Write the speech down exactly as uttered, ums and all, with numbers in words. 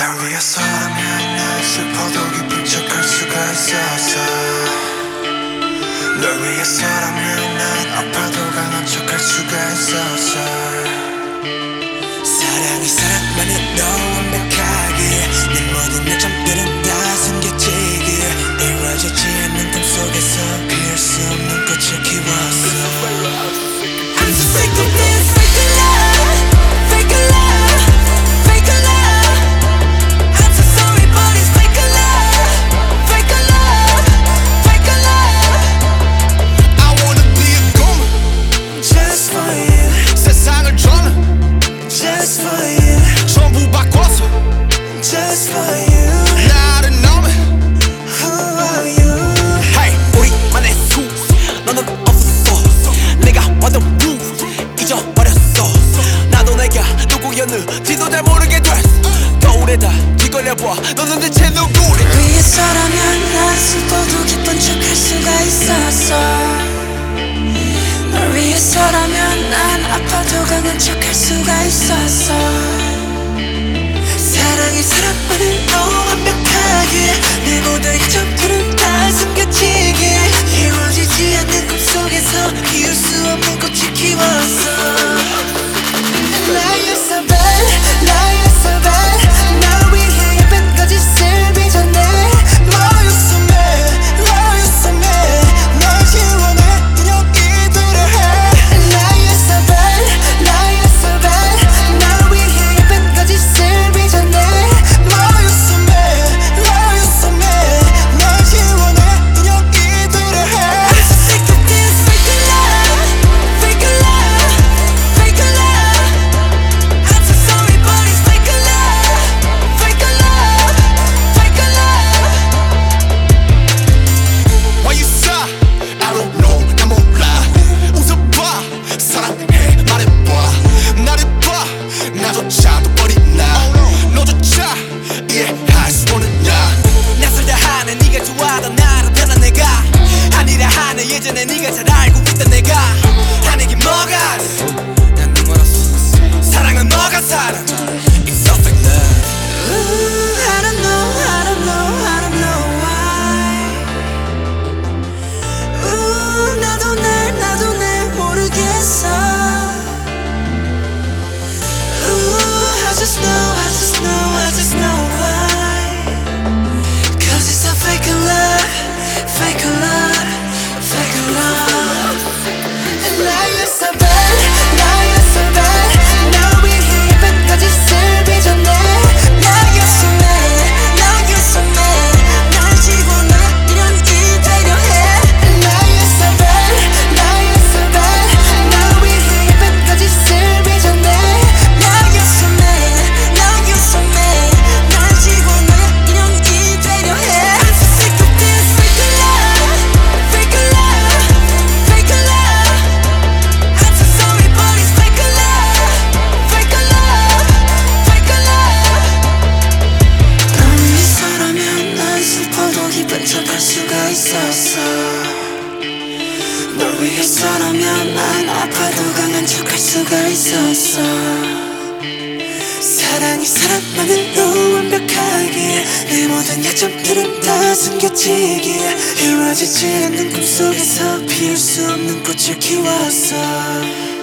날 위해서라면 난 슬퍼도 기쁜 척할 수가 있었어. 널 위해서라면 난 아파도 강한 척할 수가 있었어. 사랑이 사랑만으로 완벽하게 내 모든 약점들은 다 숨겨지게 이루어지지 않는 꿈속에서 피울 수 없는 꽃을 키웠어. I'm so sick of this fake love, fake love, fake love. I'm so sorry but it's fake love, fake love, fake love. I wanna be a goon Just for you, 세상을 저는 just for you, 전부 바꿔서 just for you. 나를 넘어. Who are you? Hey, 우리만의 수 너는 없어. 내가 완전 루 잊어버렸어. 나도 내가 누구였는지도 잘 모르게 됐어. 거울에다 뒤걸려봐 너는 대체 누구래. 위해서라면 난 슬퍼도 기쁜 척할 수가 있었어. 널 위해서라면 난 아파도 강한 척할 수가 있었어. 사랑이 사랑만으로 완벽하게 내 모든 약점들은 다 숨겨지게 이루어지지 않는 꿈속에서 피울 수 없는 꽃을 키웠어. Lie you're so bad, lie you're so bad. 날 위해 예쁜 거짓을 빚어내. Lie you're so mad, lie you're so mad. 날 지워내 인형이 되려 해. Lie you're so bad, lie you're so bad. 날 위해 예쁜 거짓을 빚어내. Lie you're so mad, lie you're so mad. 날 지워내 인형이 되려 해. I'm so sick of this fake love, fake love, fake love. I'm so sorry but it's fake love, fake love, fake love. Why you sigh? I don't know 난 몰라. 웃어봐 사랑해 말해봐. 나를 봐 나조차도 버린 나. 너조차 이해할 수 없는 나. 낯설다 하는 네가 좋아하던 나를 변한 내가 아니라 하는 예전에 네가 잘 알고 있던 내가 하는 게 뭐가 난 눈멀었어. 사랑은 뭐가 사랑 It's so fake love. Ooh, I don't know, I don't know, I don't know why. Ooh, 나도 날, 나도 날 모르겠어. Ooh, I just know, I just know, I just know why. Cause it's a fake love, fake love, fake love. And now you're so bad, now you're so bad. 날 위해 예쁜 거짓을 빚어내. Now you're so mad, now you're so mad. 날 지워내 인형이 되려 해. And now you're so bad, now you're so bad. 날 위해 예쁜 거짓을 빚어내. Now you're so mad, now you're so mad. 날 지워내 인형이 되려 해. I'm so sick of this fake love, fake love, fake love. I'm so sorry but it's fake love, fake love, fake love. 널 위해서라면 난 슬퍼도 기쁜 척할 수가 있었어. 널 위해서라면 난 아파도 강한 척할 수가 있었어. 사랑이 사랑만으로 완벽하게 내 모든 약점들은 다 숨겨지게 이루어지지 않는 꿈속에서 피울 수 없는 꽃을 키웠어.